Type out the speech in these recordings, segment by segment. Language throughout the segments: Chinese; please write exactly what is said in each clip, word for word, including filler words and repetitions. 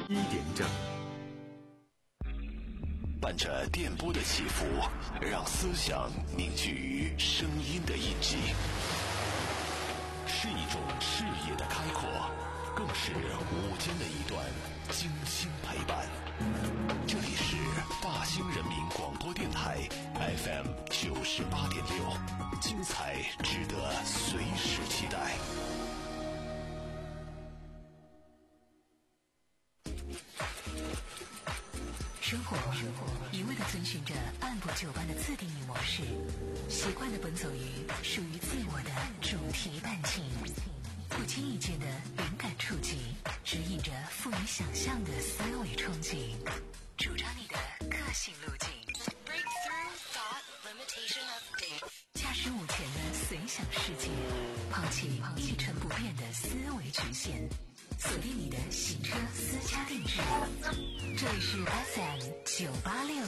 一点整， 伴着电波的起伏，让思想凝聚于声音的印记，是一种视野的开阔，更是午间的一段精心陪伴。这里是大兴人民广播电台 F M 九十八点六，精彩值得随时期待。 生活一味地遵循着按部就班的自定义模式，习惯地奔走于属于自我的主题伴情，不经意间的灵感触及，指引着赋予想象的思维憧憬，主张你的个性路径。驾驶午前的随想世界，抛弃一成不变的思维局限，锁定你的行车私家定制。这里是 F M 九八六。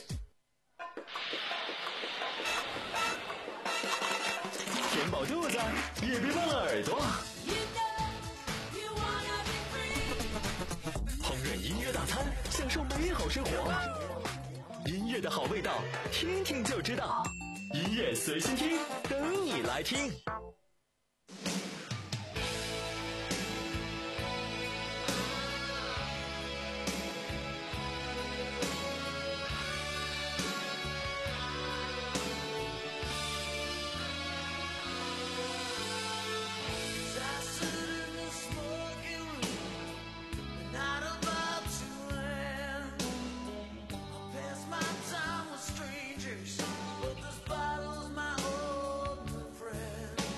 填饱肚子，也别忘了耳朵。烹饪音乐大餐，享受美好生活。音乐的好味道，听听就知道。音乐随心听，等你来听。 But this bottle's my old friend.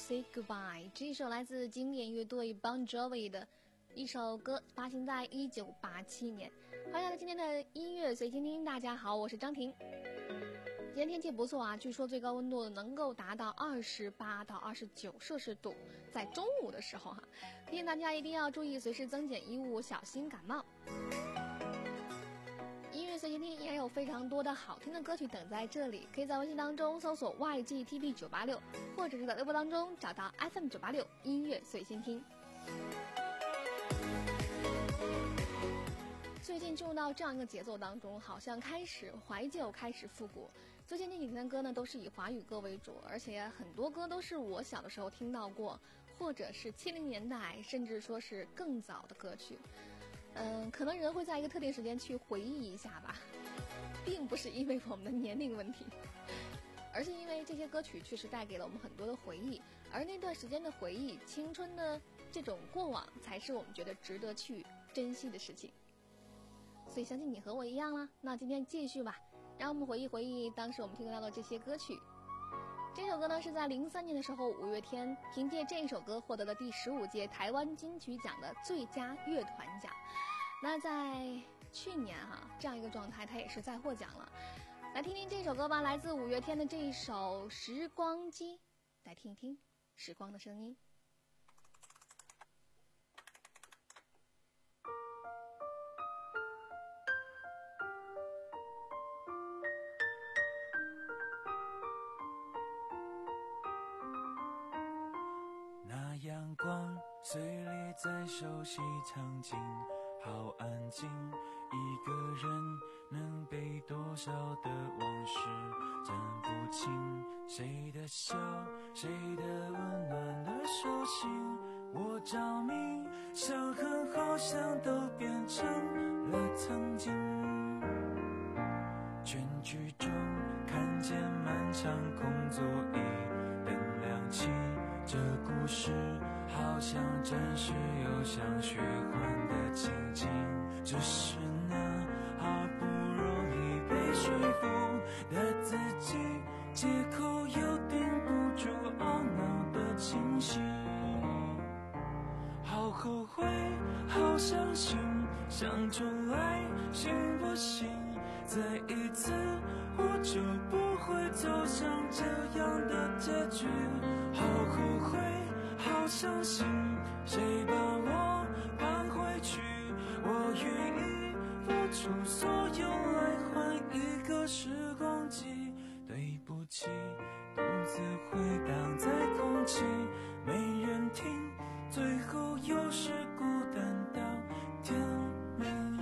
Say Goodbye， 这一首来自经典乐队 Bon Jovi 的一首歌，发行在一九八七年。欢迎来到今天的音乐随心听，大家好，我是张婷。今天天气不错啊，据说最高温度能够达到二十八到二十九摄氏度，在中午的时候哈、啊，提醒大家一定要注意随时增减衣物，小心感冒。音乐随心听也有非常多的好听的歌曲等在这里，可以在微信当中搜索 Y G T V 九八六，或者是在微博当中找到 F M 九八六音乐随心听。最近进入到这样一个节奏当中，好像开始怀旧，开始复古。最近这几天的歌呢，都是以华语歌为主，而且很多歌都是我小的时候听到过，或者是七零年代，甚至说是更早的歌曲。嗯，可能人会在一个特定时间去回忆一下吧，并不是因为我们的年龄问题，而是因为这些歌曲确实带给了我们很多的回忆，而那段时间的回忆，青春的这种过往，才是我们觉得值得去珍惜的事情。所以相信你和我一样啦。那今天继续吧，让我们回忆回忆当时我们听到的这些歌曲。这首歌呢是在零三年的时候，五月天凭借这一首歌获得了第十五届台湾金曲奖的最佳乐团奖。那在去年哈、啊、这样一个状态，他也是再获奖了。来听听这首歌吧，来自五月天的这一首《时光机》，来听一听时光的声音。 那阳光碎裂在熟悉场景，好安静，一个人能被多少的往事占不清，谁的笑，谁的温暖的手心，我着迷，想和好像都变成了曾经。全剧终看见漫长空座椅灯亮起，这故事好像真实又像虚幻的情景，只是那好不容易被说服的自己，借口又顶不住懊恼的清醒。好后悔，好伤心，想重来行不行？再一次我就不会走上这样的结局。好后悔，好伤心，谁把我搬回去？我愿意付出所有来换一个时光机。对不起，独自回荡在空气，没人听，最后又是孤单到天明。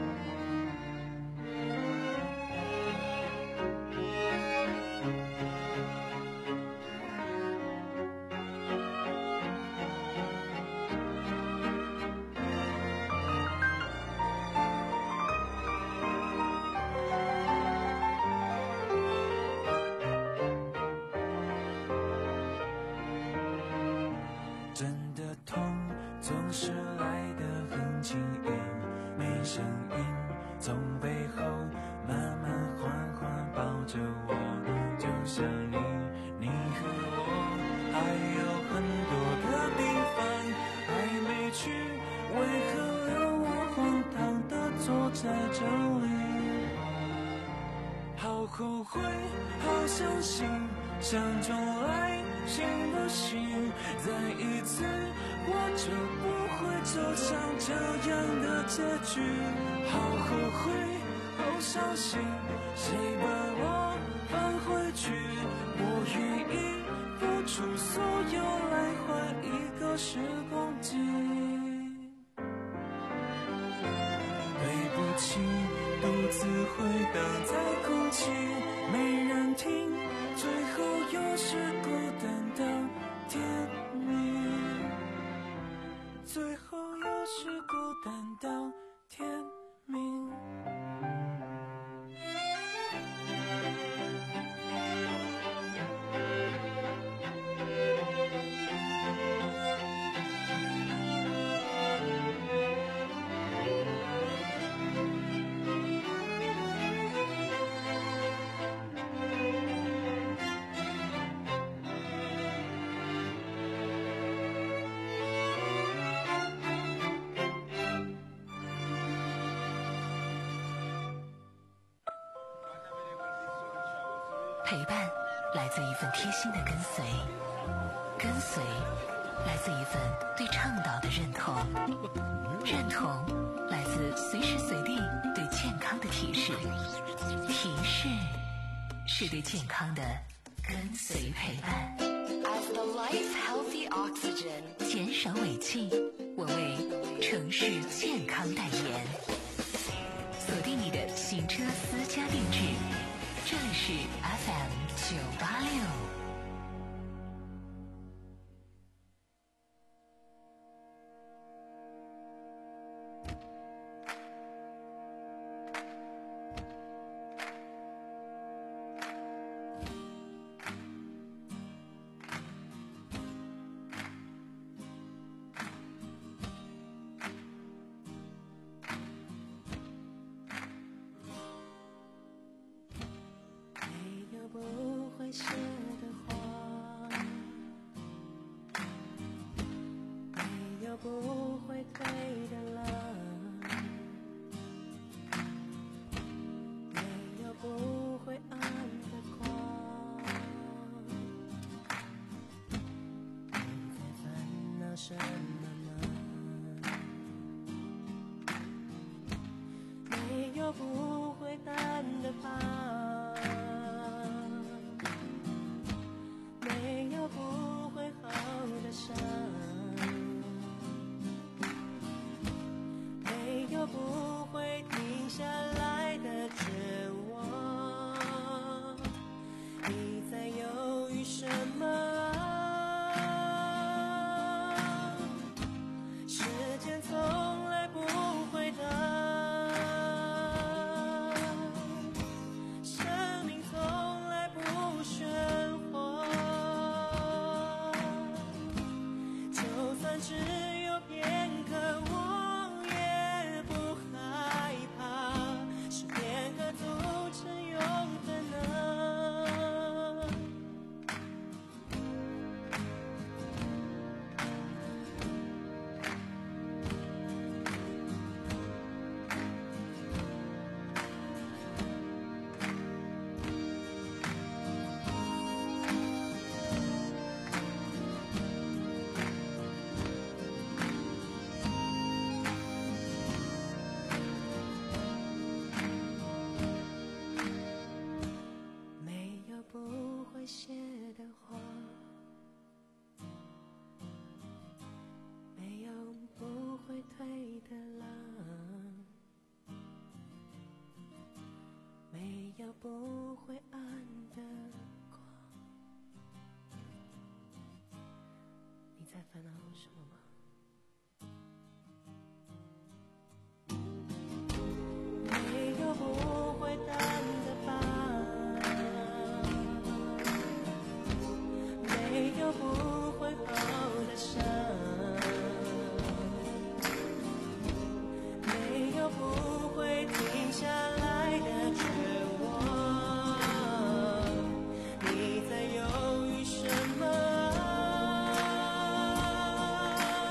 后悔，好伤心，想重来行不行？再一次我就不会走上这样的结局。好后悔，好伤心，谁把我放回去？我愿意付出所有来换一个时光机。对不起，独自回荡在空气，没人听，最后又是孤单到天明，最后又是孤单到天明。 陪伴来自一份贴心的跟随，跟随来自一份对倡导的认同，认同来自随时随地对健康的提示，提示是对健康的跟随陪伴。 As the life healthy oxygen， 减少尾气，我为城市健康代言。锁定你的行车私家定制，这里是 F M 九八六。 不会写的话，没有不会退的浪，没有不会暗的光。你在烦恼什么呢？没有不会淡的疤。不会好的伤，没有不会停下来的绝望。你在犹豫什么啊？时间从来不会等，生命从来不喧哗。只有片刻，我也不害怕，是片刻组成永恒呢。写的话，没有不会退的浪，没有不会暗的光。你在烦恼什么吗？没有不会淡的疤。没有不会好的伤，没有不会停下来的绝望。你在犹豫什么啊？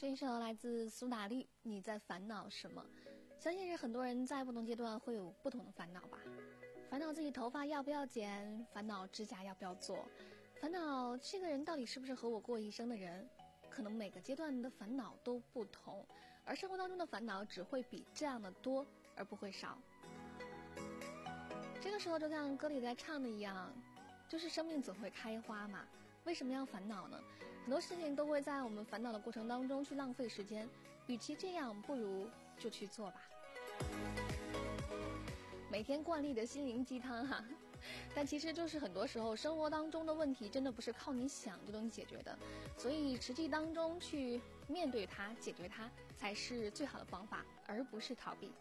这一首来自苏打绿，你在烦恼什么？相信是很多人在不同阶段会有不同的烦恼吧。烦恼自己头发要不要剪，烦恼指甲要不要做，烦恼这个人到底是不是和我过一生的人。可能每个阶段的烦恼都不同，而生活当中的烦恼只会比这样的多，而不会少。这个时候就像歌里在唱的一样，就是生命总会开花嘛，为什么要烦恼呢？很多事情都会在我们烦恼的过程当中去浪费时间，与其这样，不如就去做吧。每天惯例的心灵鸡汤哈，但其实就是很多时候生活当中的问题真的不是靠你想就能解决的，所以实际当中去面对它，解决它才是最好的方法，而不是逃避。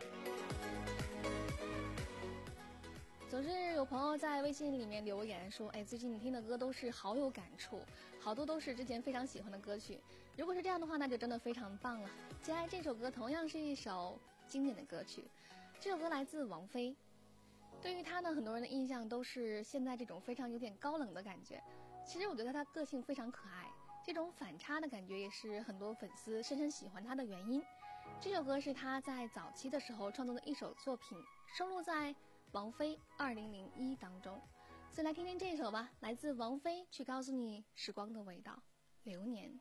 总之有朋友在微信里面留言说，哎，最近你听的歌都是好有感触，好多都是之前非常喜欢的歌曲。如果是这样的话，那就真的非常棒了。接下来这首歌同样是一首经典的歌曲，这首歌来自王菲。对于她呢，很多人的印象都是现在这种非常有点高冷的感觉。其实我觉得她个性非常可爱，这种反差的感觉也是很多粉丝深深喜欢她的原因。这首歌是她在早期的时候创作的一首作品，收录在王菲二零零一当中。所以来听听这首吧，来自王菲，去告诉你时光的味道，流年。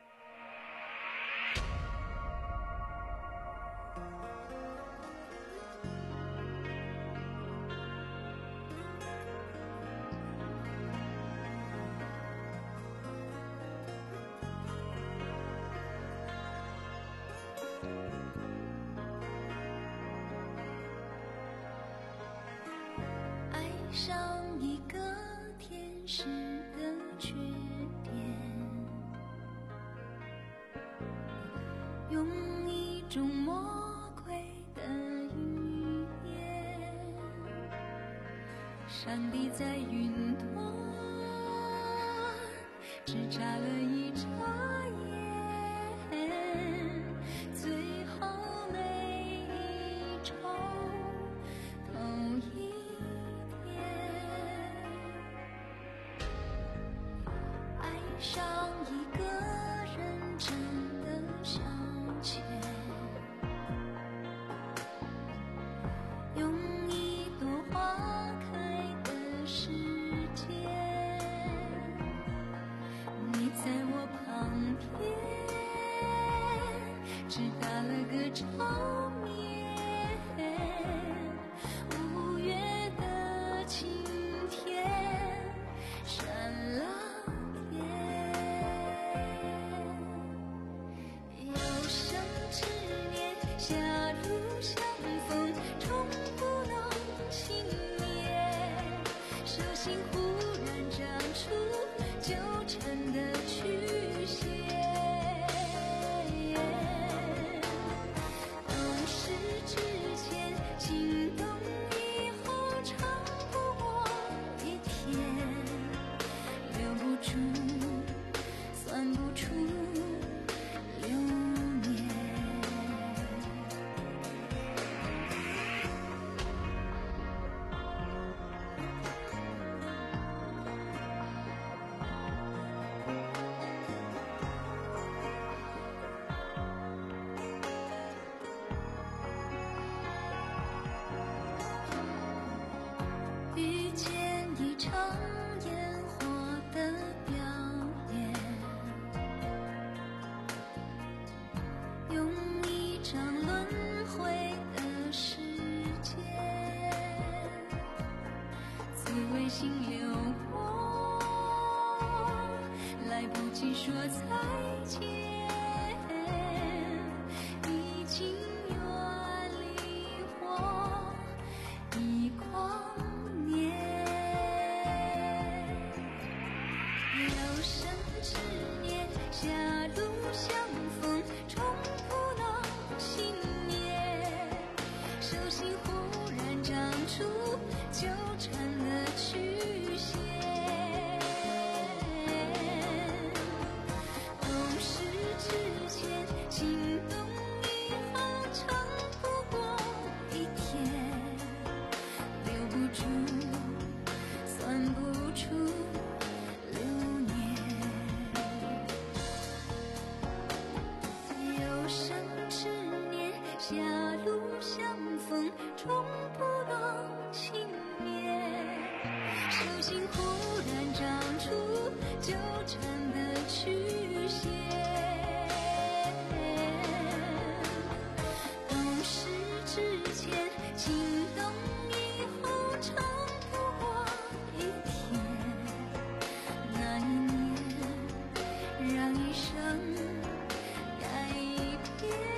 上一个天使的缺点，用一种魔鬼的语言，上帝在云端只眨了一眨眼，最后每一周投一上一个人真的向前，用一朵花开的时间，你在我旁边只打了个照面，五月的晴天闪了狭路相逢，终不能幸免。手心忽然长出纠缠的曲线。懂事之前，心动以后，长不过一天，留不住，算不出。遇见一场烟火的表演，用一张轮回的时间，滋味心流过，来不及说再见，已经远离我一光有生之年，狭路相逢，终不能幸免。手心忽然长出纠缠的曲线。懂事之前，心动以后，长不过一天，留不住，算不出。 纠缠的曲线。懂事之前，心动以后，长不过一天。那一年，让一生改变。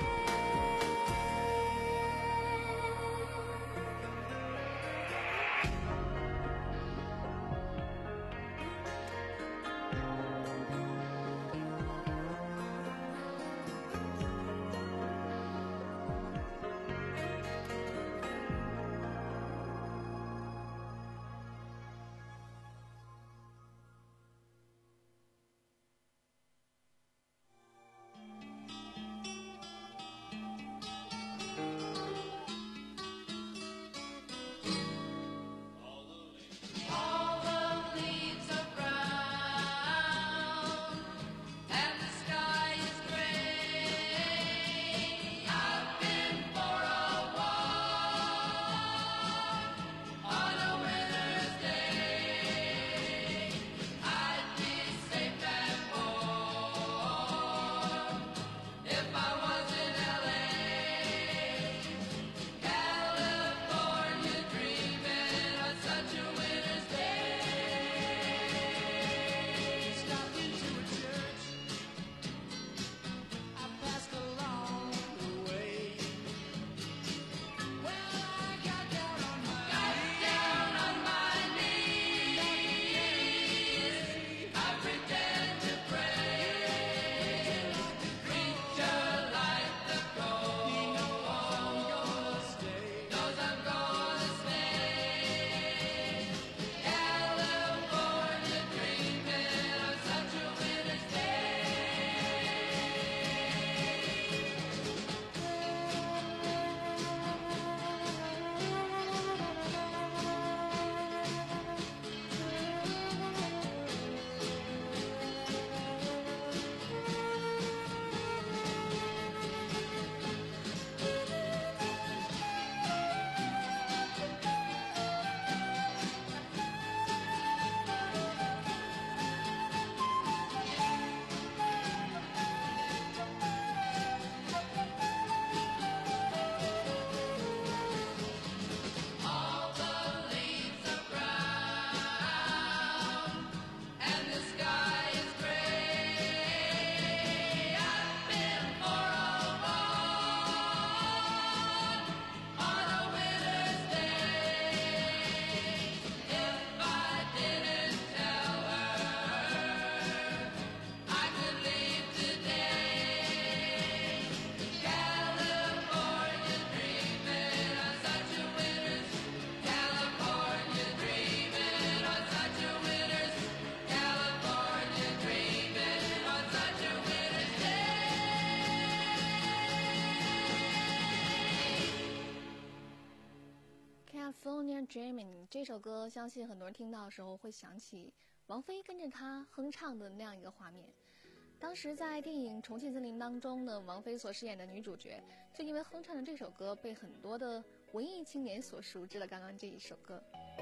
California Dreaming 这首歌，相信很多人听到的时候会想起王菲跟着他哼唱的那样一个画面。当时在电影《重庆森林》当中呢，王菲所饰演的女主角就因为哼唱的这首歌被很多的文艺青年所熟知了。刚刚这一首歌，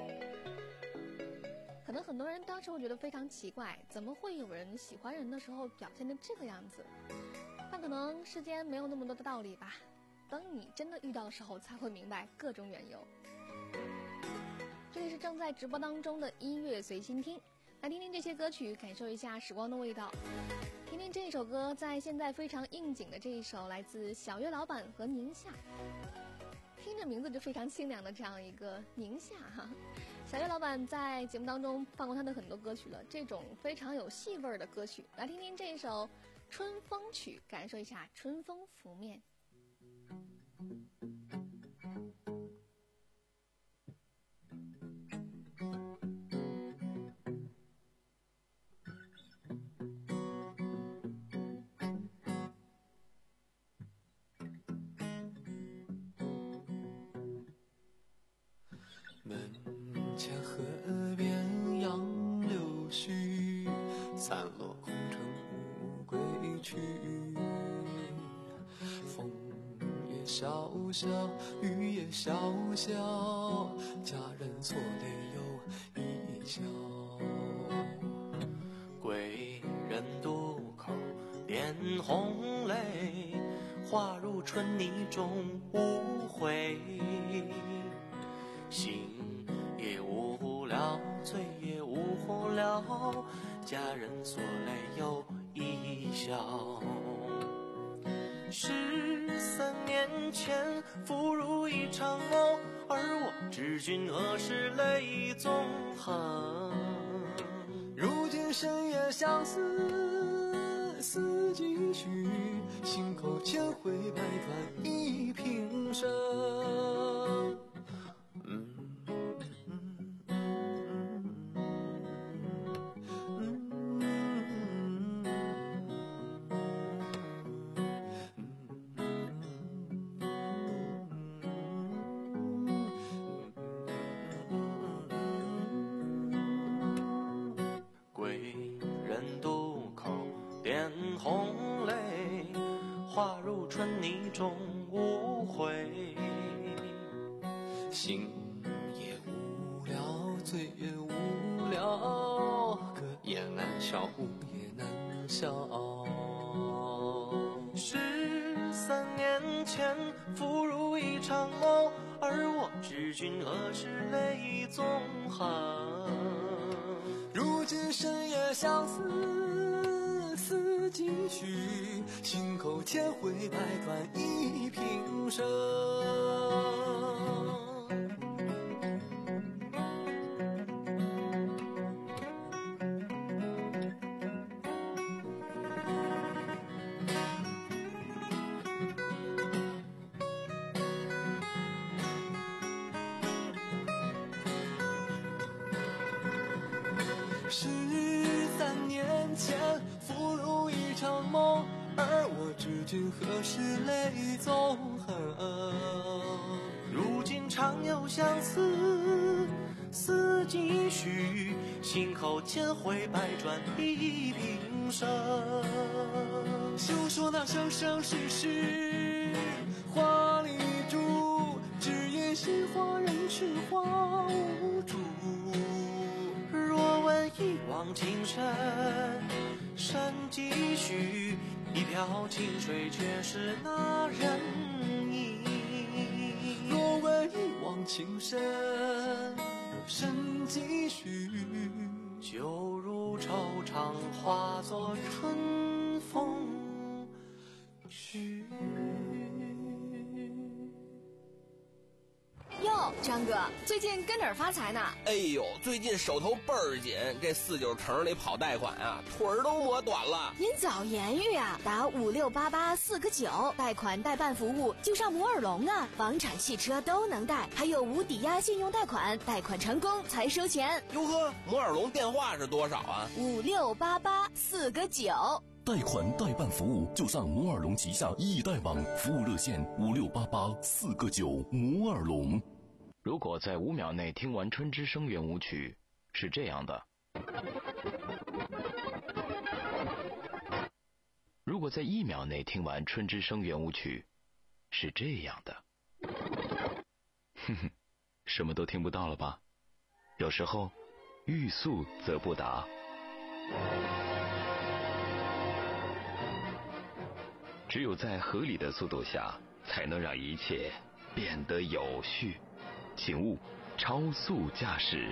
可能很多人当时会觉得非常奇怪，怎么会有人喜欢人的时候表现得这个样子？但可能世间没有那么多的道理吧，等你真的遇到的时候才会明白各种缘由。这里是正在直播当中的音乐随心听，来听听这些歌曲，感受一下时光的味道。听听这首歌在现在非常应景的这一首，来自小岳老板和宁夏，听着名字就非常清凉的这样一个宁夏哈。小岳老板在节目当中放过他的很多歌曲了，这种非常有戏味的歌曲，来听听这一首《春风曲》，感受一下春风拂面。 门前河边杨柳絮，散落红尘无归去。风也萧萧，雨也潇潇，佳人错泪又一笑。归红泪，化入春泥终无悔。醒也无聊，醉也无聊，佳人锁泪又一笑。十三年前复如一场梦，而我知君何时泪纵横。 如今深夜相思思几许，心口千回百转一平生。 红泪，化入春泥终无悔。 醒也无聊，醉也无聊，歌也难笑，舞也难消。 十三年前复如一场梦，而我知君何时泪纵横。 如今深夜相思思几许，心口千回百转一平生。十三年前复如一场梦，而我知君何时泪纵横。 如今常有相思思几许，心口千回百转一平生。 休说那生生世世花里珠，只因心花人去花无主。 若问一往情深深几许，一瓢清水却是那人意。 若问一往情深深几许， 就如惆怅化作春风去。 哟，张哥，最近跟哪儿发财呢？ 哎呦，最近手头倍儿紧，这四九城里跑贷款啊，腿儿都磨短了。 您早言语啊，打五六八八四个九，贷款代办服务就上摩尔龙啊，房产、汽车都能贷，还有无抵押信用贷款，贷款成功才收钱。 哟呵，摩尔龙电话是多少啊？ 五六八八四个九。 贷款代办服务就上摩尔龙旗下易贷网，服务热线五六八八四个九。摩尔龙。 如果在五秒内听完春之声圆舞曲，是这样的；如果在一秒内听完春之声圆舞曲，是这样的。哼哼，什么都听不到了吧？有时候，欲速则不达。只有在合理的速度下，才能让一切变得有序。请勿超速驾驶。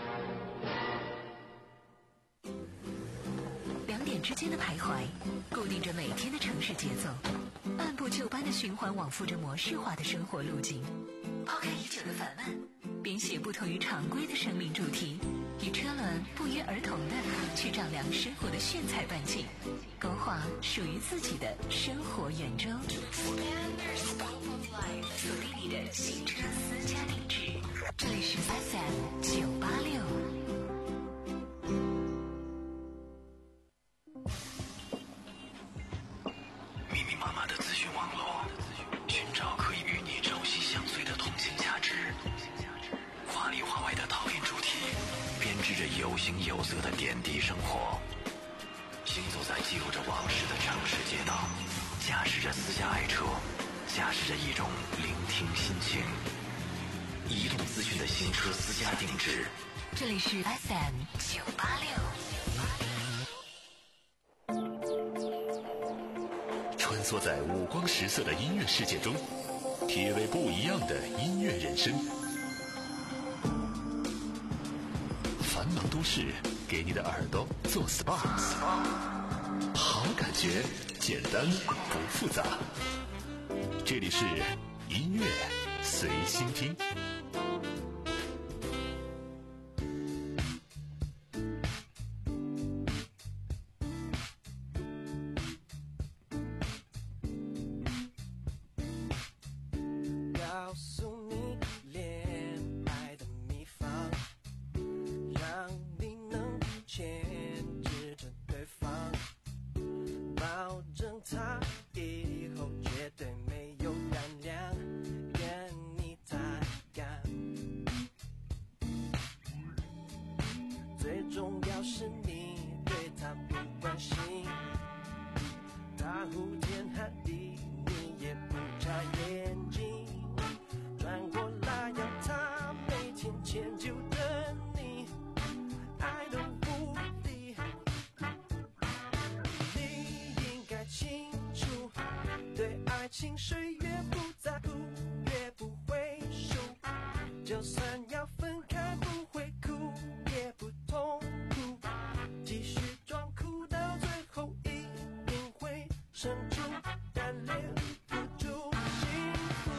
两点之间的徘徊，固定着每天的城市节奏，按部就班的循环往复着模式化的生活路径。抛开已久的烦闷，编写不同于常规的生命主题，与车轮不约而同的去丈量生活的炫彩伴景，勾画属于自己的生活圆周。锁定你的新车私家定制，这里是 F M 九八六。 密密麻麻的资讯网络，寻找可以与你朝夕相随的同性价值。华里华外的讨厌主题，编织着有形有色的点滴生活。行走在记录着往事的城市街道，驾驶着私家爱车，驾驶着一种聆听心情。移动资讯的新车私家定制， 这里是 F M 九八六。 穿梭在五光十色的音乐世界中，体味不一样的音乐人生。繁忙都市给你的耳朵做 S P A， 好感觉简单不复杂。这里是音乐随心听。 情谁越不在乎越不会输，就算要分开不会哭也不痛苦，继续装哭到最后一定会生出但留不住幸福。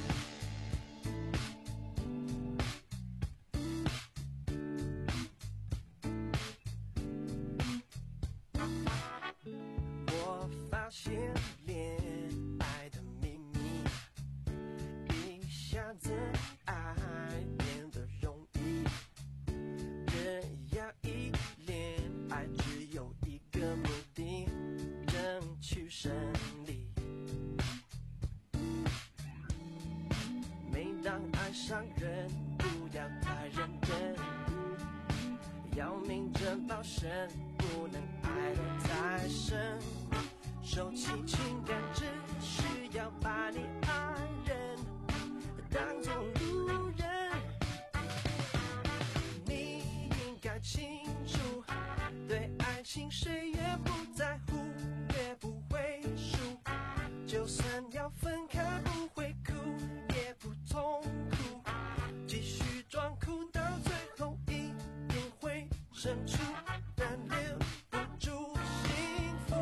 我发现恋爱的秘密，一下子爱变得容易，这样一恋爱只有一个目的，争取胜利。每当爱上人，不要太认真，要明哲保身，不能爱得太深。收起情感，只需要把你爱人当作路人。你应该清楚，对爱情谁越不在乎越不会输，就算要分开不会哭也不痛苦，继续装哭到最后一定会生出但留不住幸福。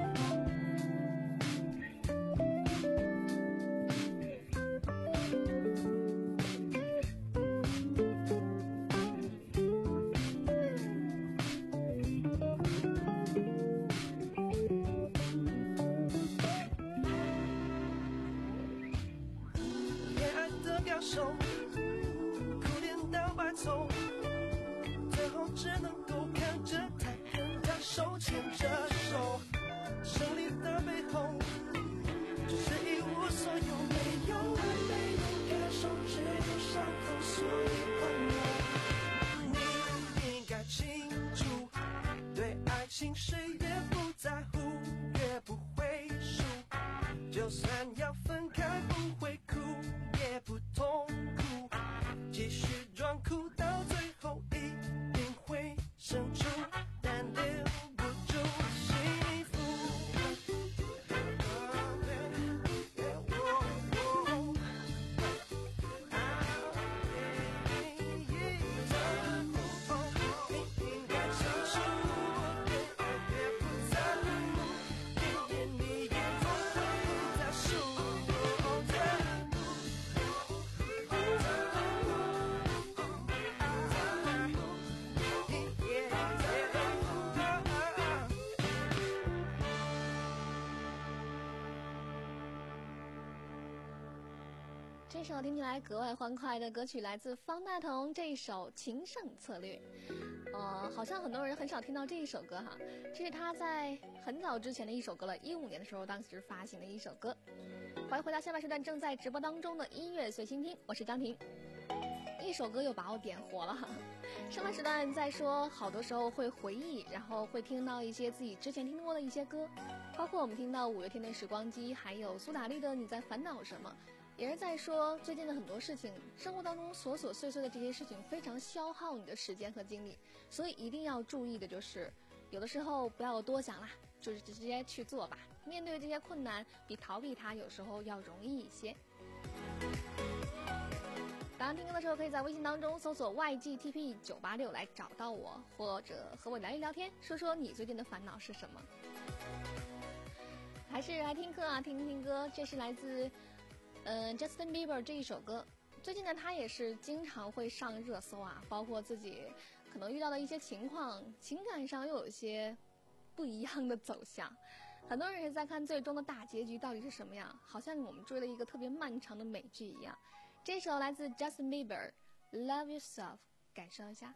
恋爱的表手，苦练到白头，最后只能够看着他跟他手牵着手，胜利的背后就是一无所有，没有爱没有感受，只有伤口，所以温柔。你应该清楚，对爱情谁越不在乎越不会输，就算要分开不会哭也不痛苦，继续装哭到最后一定会生出但留不住幸福。你应该清楚，对爱越不在乎，因为你也总会在输。 这首听起来格外欢快的歌曲来自方大同，这一首《情圣策略》。呃，好像很多人很少听到这一首歌哈，这是他在很早之前的一首歌了，一五年的时候当时发行的一首歌。欢迎回到下半时段正在直播当中的音乐随心听，我是张婷。一首歌又把我点活了哈。上半时段在说，好多时候会回忆，然后会听到一些自己之前听过的一些歌，包括我们听到五月天的《时光机》，还有苏打绿的《你在烦恼什么》。也是在说最近的很多事情，生活当中琐琐碎碎的这些事情非常消耗你的时间和精力，所以一定要注意的就是有的时候不要多想啦，就是直接去做吧。面对这些困难，比逃避它有时候要容易一些。当然听歌的时候可以在微信当中搜索 Y G T P 九八六来找到我，或者和我聊一聊天，说说你最近的烦恼是什么。还是来听歌啊，听听歌，这是来自嗯、呃、Justin Bieber 这一首歌。最近呢他也是经常会上热搜啊，包括自己可能遇到的一些情况，情感上又有一些不一样的走向。很多人也在看最终的大结局到底是什么样，好像我们追了一个特别漫长的美剧一样。这首来自 Justin Bieber Love Yourself， 感受一下。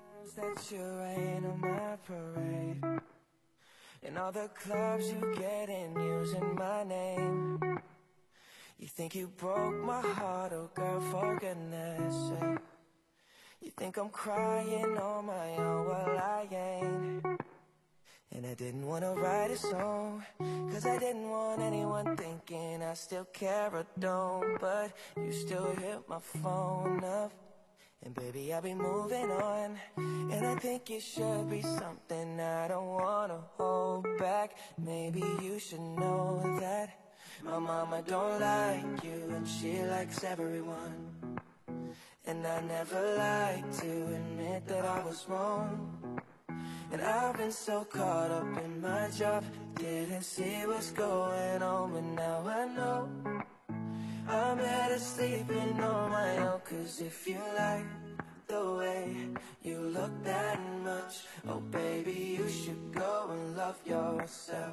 In all the clubs you get in using my name, you think you broke my heart, oh girl, for goodness sake. You think I'm crying on my own, well I ain't. And I didn't want to write a song, cause I didn't want anyone thinking I still care or don't. But you still hit my phone up, and baby I'll be moving on. And I think it should be something I don't wanna hold back. Maybe you should know that my mama don't like you, and she likes everyone. And I never like to admit that I was wrong. And I've been so caught up in my job, didn't see what's going on. But now I know I'm better sleeping on my own. Cause if you like the way you look that much, oh baby, you should go and love yourself.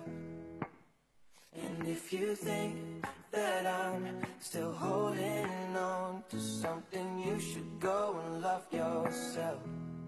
And if you think that I'm still holding on to something, you should go and love yourself.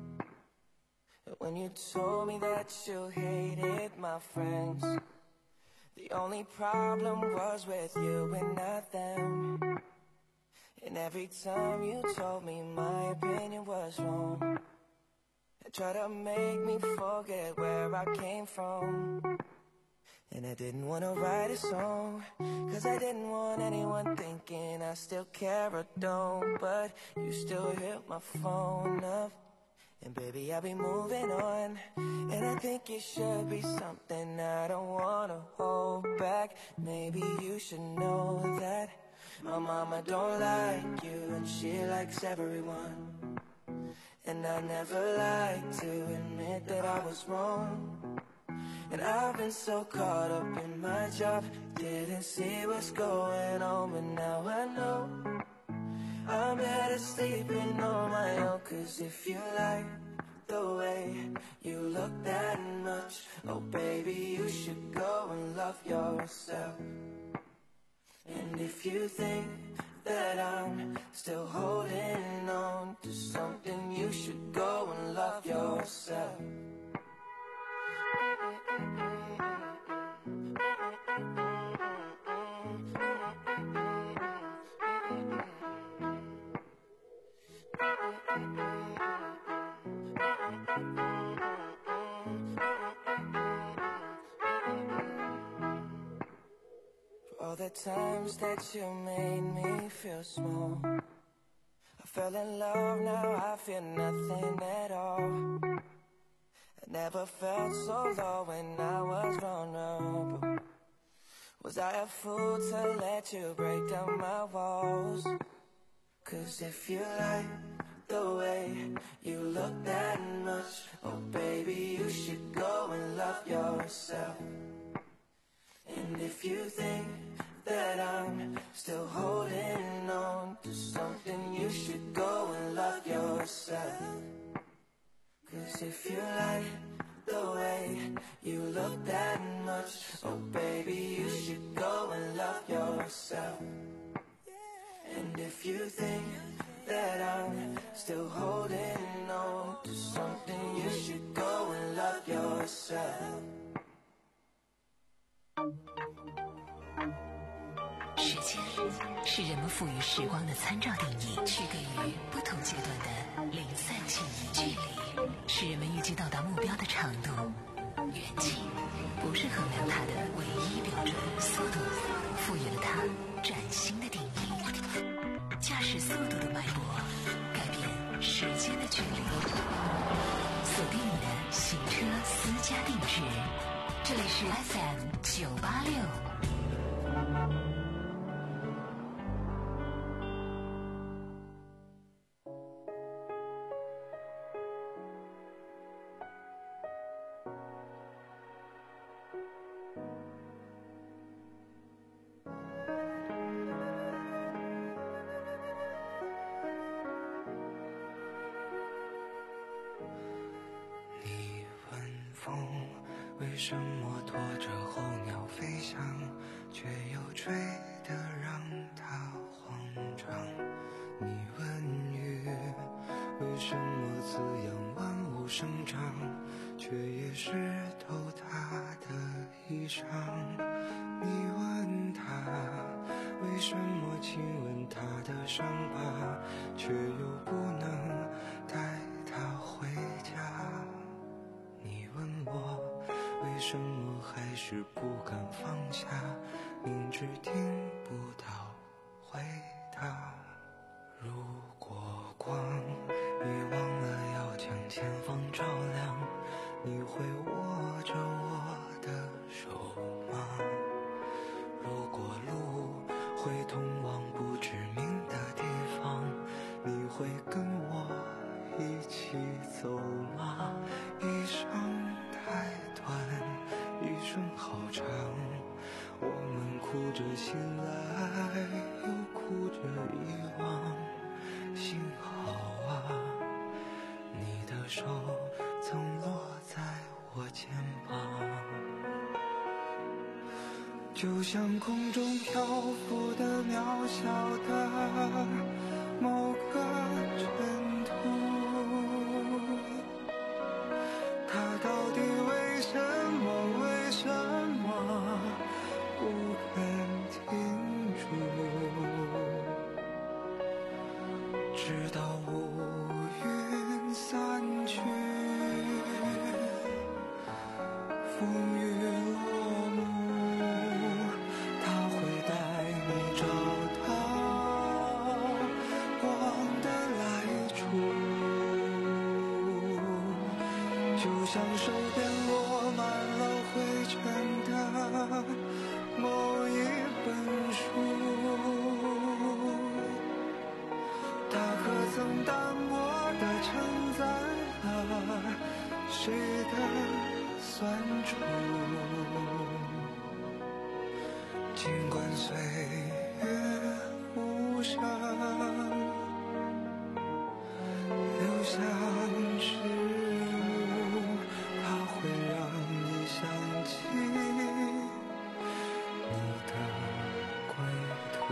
When you told me that you hated my friends, the only problem was with you and not them. And every time you told me my opinion was wrong, and tried to make me forget where I came from. And I didn't want to write a song, cause I didn't want anyone thinking I still care or don't. But you still hit my phone up, and baby I'll be moving on. And I think it should be something I don't want to hold back. Maybe you should know that my mama don't like you, and she likes everyone. And I never like to admit that I was wrong. And I've been so caught up in my job, didn't see what's going on. But now I know I'm better sleeping on my own. Cause if you like the way you look that much, oh baby, you should go and love yourself. And if you think that I'm still holding on to something, you should go and love yourself. For all the times that you made me feel small, I fell in love, now I feel nothing at all. I never felt so low when I was vulnerable. Was I a fool to let you break down my walls? Cause if you like the way you look that much, oh baby, you should go and love yourself. And if you think that I'm still holding on to something, you should go and love yourself. Cause if you like the way you look that much, oh baby, you should go and love yourself. And if you think that I'm still holding on to something, you should go and love yourself. 时间是人们赋予时光的参照定义，区隔于不同阶段的零散记忆。距离是人们预计到达目标的长度，远近不是衡量它的唯一标准。速度赋予了它崭新的定义，驾驶速度的脉搏改变时间的距离。锁定你的洗车私家定制，这里是 F M 九八六。 为什么拖着候鸟飞翔，却又吹得让它慌张？你问雨，为什么滋养万物生长，却也湿透它的衣裳？你问他，为什么亲吻他的伤疤，却又不能带他回家？你问我，为什么还是不敢放下，明知听不到回答？如果光已忘了要将前方照亮，你会握着我的手吗？如果路会通往不知名的地方，你会跟我一起走吗？一生太短，一生好长，我们哭着醒来，又哭着遗忘。幸好啊，你的手曾落在我肩膀，就像空中漂浮的渺小的某个尘土，它到底为什么为什么不肯停住？直到乌云散去，风雨落幕，它会带你找到光的来处，就像手边落满了灰尘的某一本书，它可曾淡薄地承载了谁的酸楚？尽管岁月无声，留下迟暮，它会让你想起你的归途。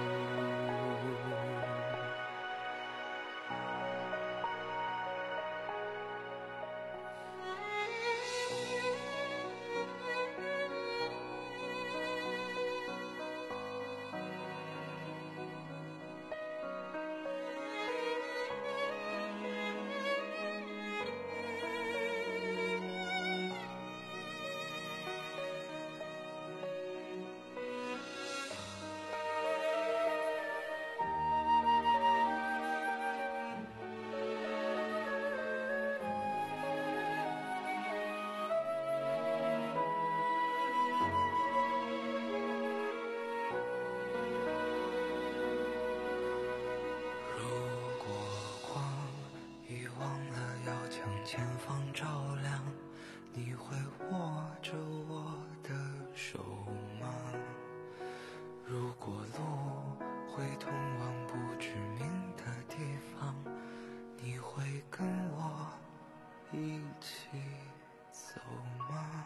前方照亮，你会握着我的手吗？如果路会通往不知名的地方，你会跟我一起走吗？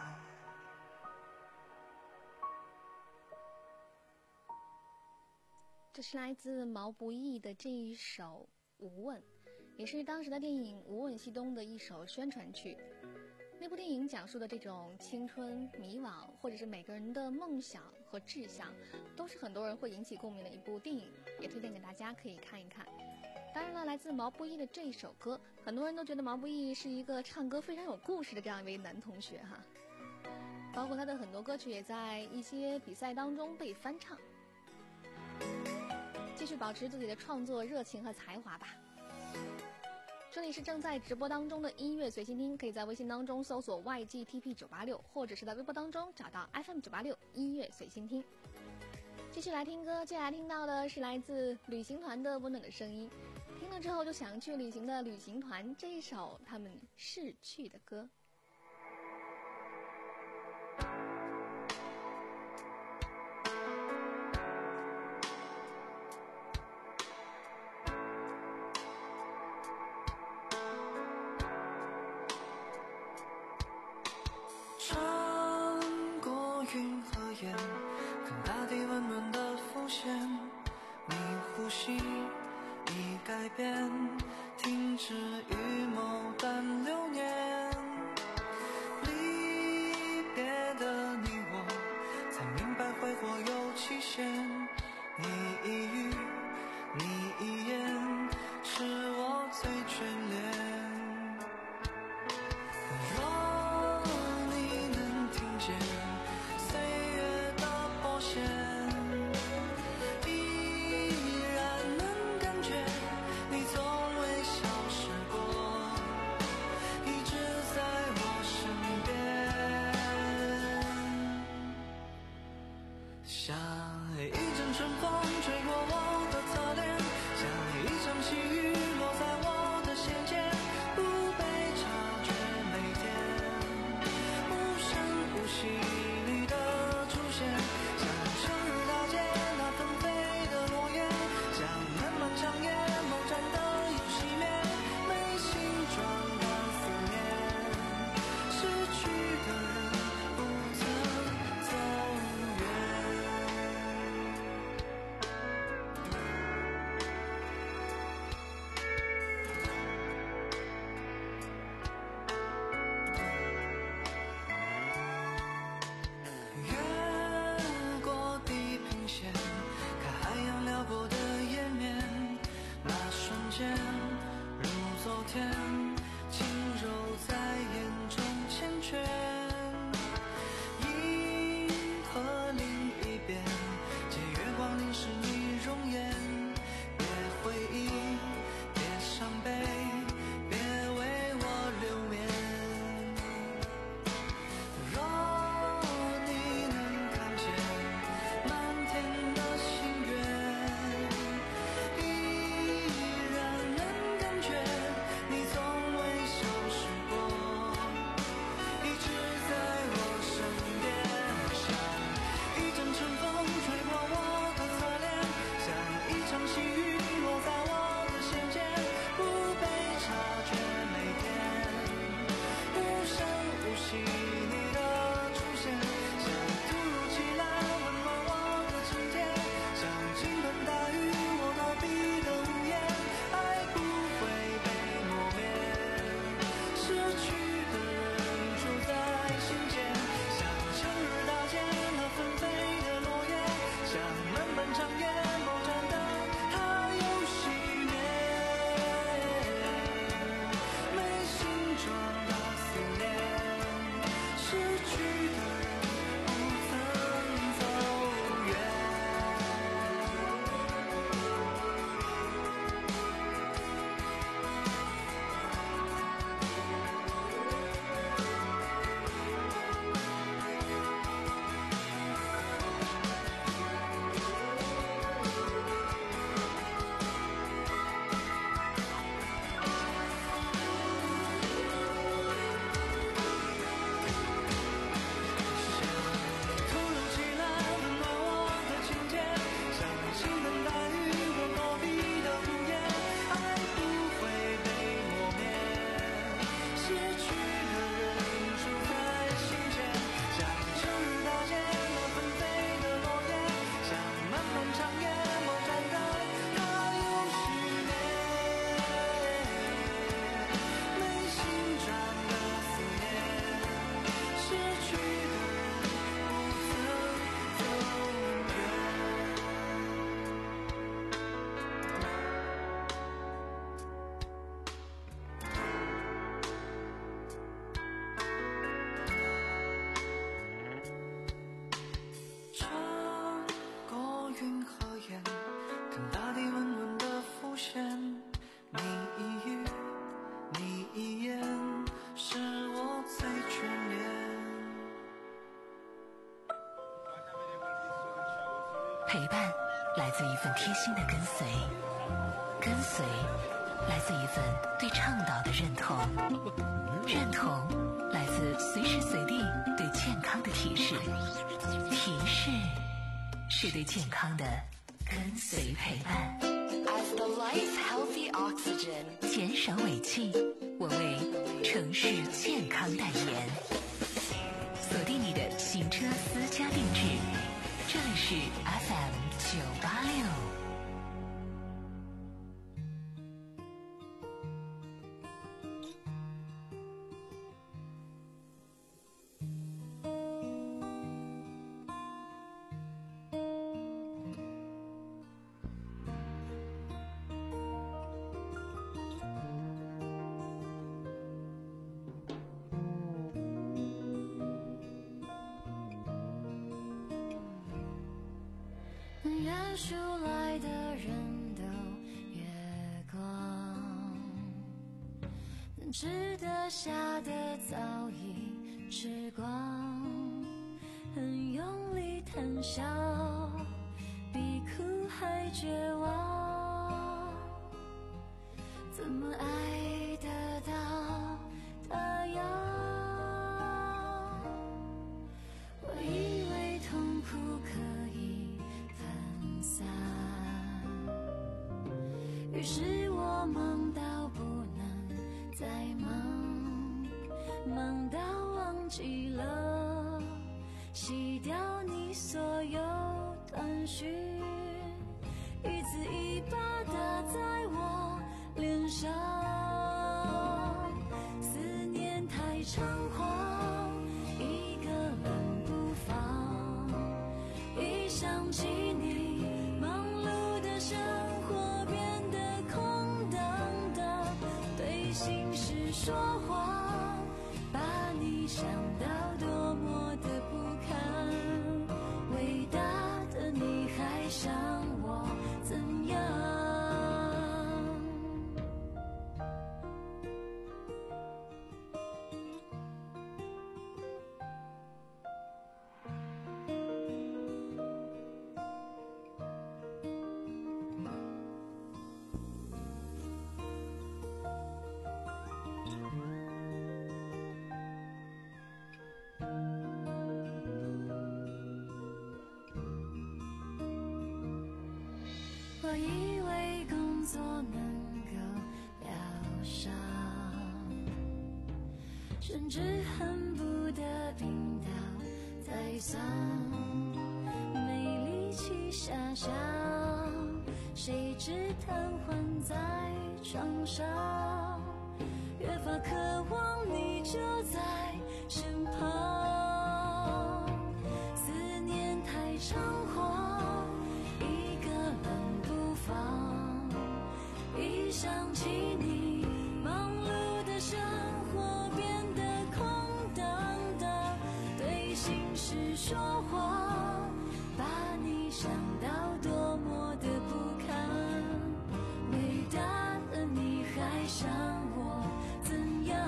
这是来自毛不易的这一首《无问》，也是当时的电影《无问西东》的一首宣传曲。那部电影讲述的这种青春迷惘，或者是每个人的梦想和志向，都是很多人会引起共鸣的一部电影，也推荐给大家可以看一看。当然了，来自毛不易的这一首歌，很多人都觉得毛不易是一个唱歌非常有故事的这样一位男同学哈，包括他的很多歌曲也在一些比赛当中被翻唱。继续保持自己的创作热情和才华吧。 这里是正在直播当中的音乐随心听，可以在微信当中搜索 Y G T P 九八六，或者是在微博当中找到 F M 九八六音乐随心听。继续来听歌，接下来听到的是来自旅行团的温暖的声音，听了之后就想去旅行的旅行团这一首他们逝去的歌。 停止预谋但流年，离别的你我才明白挥霍有期限，你一语你一言是我最眷恋，若你能听见岁月的拨弦，依然能感觉你从未消失过， 陪伴来自一份贴心的跟随，跟随来自一份对倡导的认同，认同来自随时随地对健康的提示，提示是对健康的跟随陪伴。 As the life healthy oxygen， 减少尾气，我为城市健康代言。锁定你的行车私家定制，这里是 F M 九八六。 远处来的人都月光，能吃得下的早已吃光，很用力谈笑，比哭还绝望，怎么爱得到他要？我以为痛苦可以分散，于是我忙到不能再忙，忙到忘记了洗掉你所有短讯，一字一巴打在我脸上，思念太猖狂，一个人不放，一想起你，忙碌的生活变得空荡荡，对心事说谎，把你想到多么的不堪，伟大的你还想我怎样？我以为工作能够疗伤，甚至恨不得病倒再丧，没力气遐想，谁知瘫痪在床上，越发渴望你就在身旁，思念太猖狂，一个人不放，一想起你，忙碌的生活变得空荡荡，对心事说谎，把你想到多么的不堪，伟大的你还想我怎样？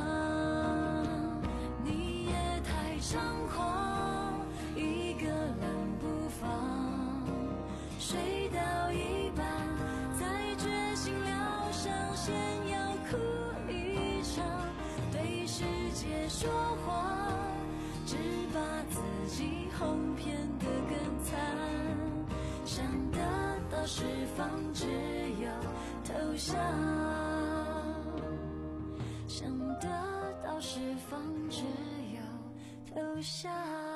你也太猖狂，一个人不放，睡到一半才决心疗伤，先要哭一场，对世界说谎，只把自己哄骗得更惨，想得到释放只有投降，想得到释放只有投降。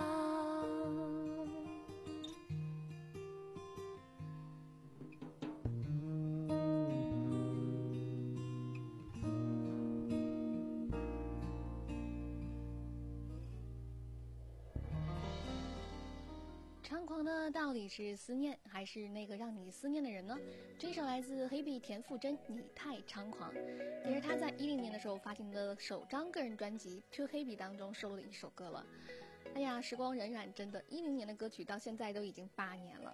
猖狂的到底是思念，还是那个让你思念的人呢？这首来自黑碧田馥甄《你太猖狂》，也是他在一零年的时候发行的首张个人专辑《To Happy》当中收录的一首歌了。哎呀，时光荏苒，真的，一零年的歌曲到现在都已经八年了。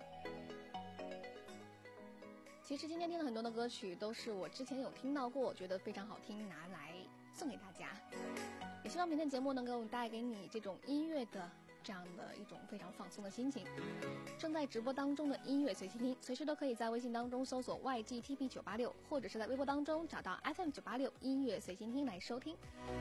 其实今天听了很多的歌曲，都是我之前有听到过，我觉得非常好听，拿来送给大家。也希望明天节目能够带给你这种音乐的这样的一种非常放松的心情。正在直播当中的音乐随心听，随时都可以在微信当中搜索 Y G T P 九八六，或者是在微博当中找到 F M 九八六音乐随心听来收听。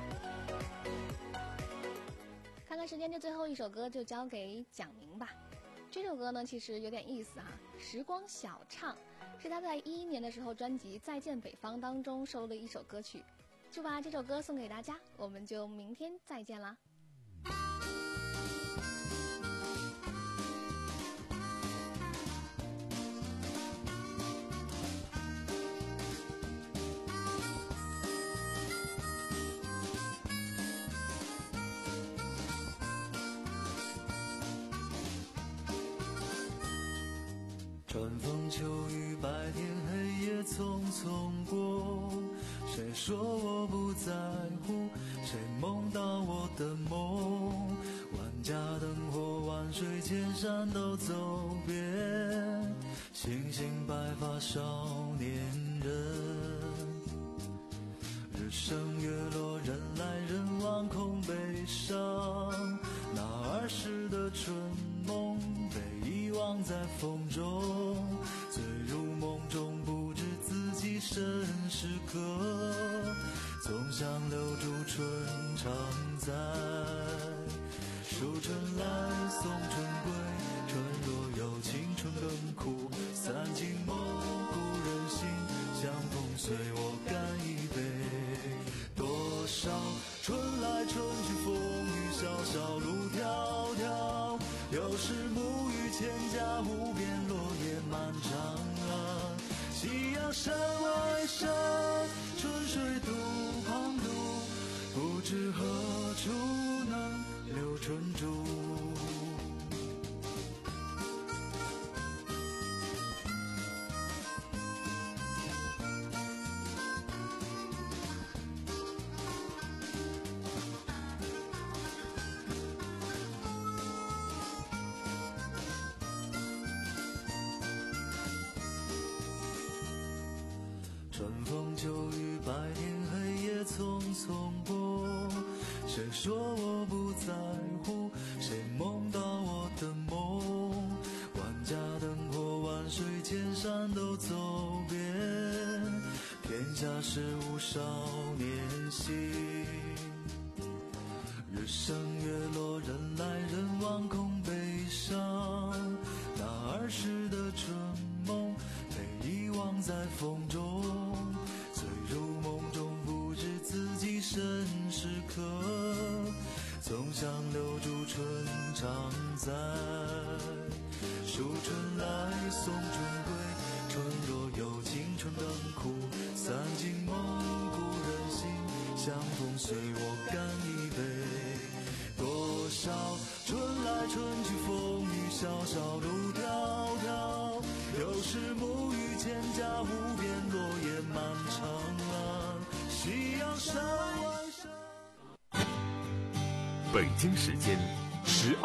看看时间，这最后一首歌就交给蒋明吧。这首歌呢其实有点意思哈，时光小唱是他在一一年的时候专辑《再见北方》当中收录的一首歌曲，就把这首歌送给大家，我们就明天再见啦。 春风秋雨，白天黑夜匆匆过，谁说我不在乎，谁梦到我的梦，万家灯火，万水千山都走遍，星星白发少年人，日升月落，人来人往空悲伤，那儿时的春梦被遗忘在风中，醉入梦中不知自己身是客，总想留住春常在，数春来送春归，春若有情春更苦，三更梦故人心，相逢随我干一杯，多少春来春去风雨潇潇路迢迢，有时沐浴千家无边落叶漫长啊，夕阳山外山，春水渡旁渡，不知何处能留春珠。春风秋雨，白天黑夜匆匆过，谁说我不在乎，谁梦到我的梦，万家灯火，万水千山都走遍，天下事物少年心，日升月落，人来人往空悲伤，那儿时的春梦被遗忘在风中，醉入梦中不知自己身是客，总想留住春常在，数春来送春归，春若有情春更苦，三更梦故人心，相逢随我干一杯，多少春来春去风雨潇潇路迢迢，有时沐浴千家无边落叶漫长啊，夕阳山外山。 北京时间十二。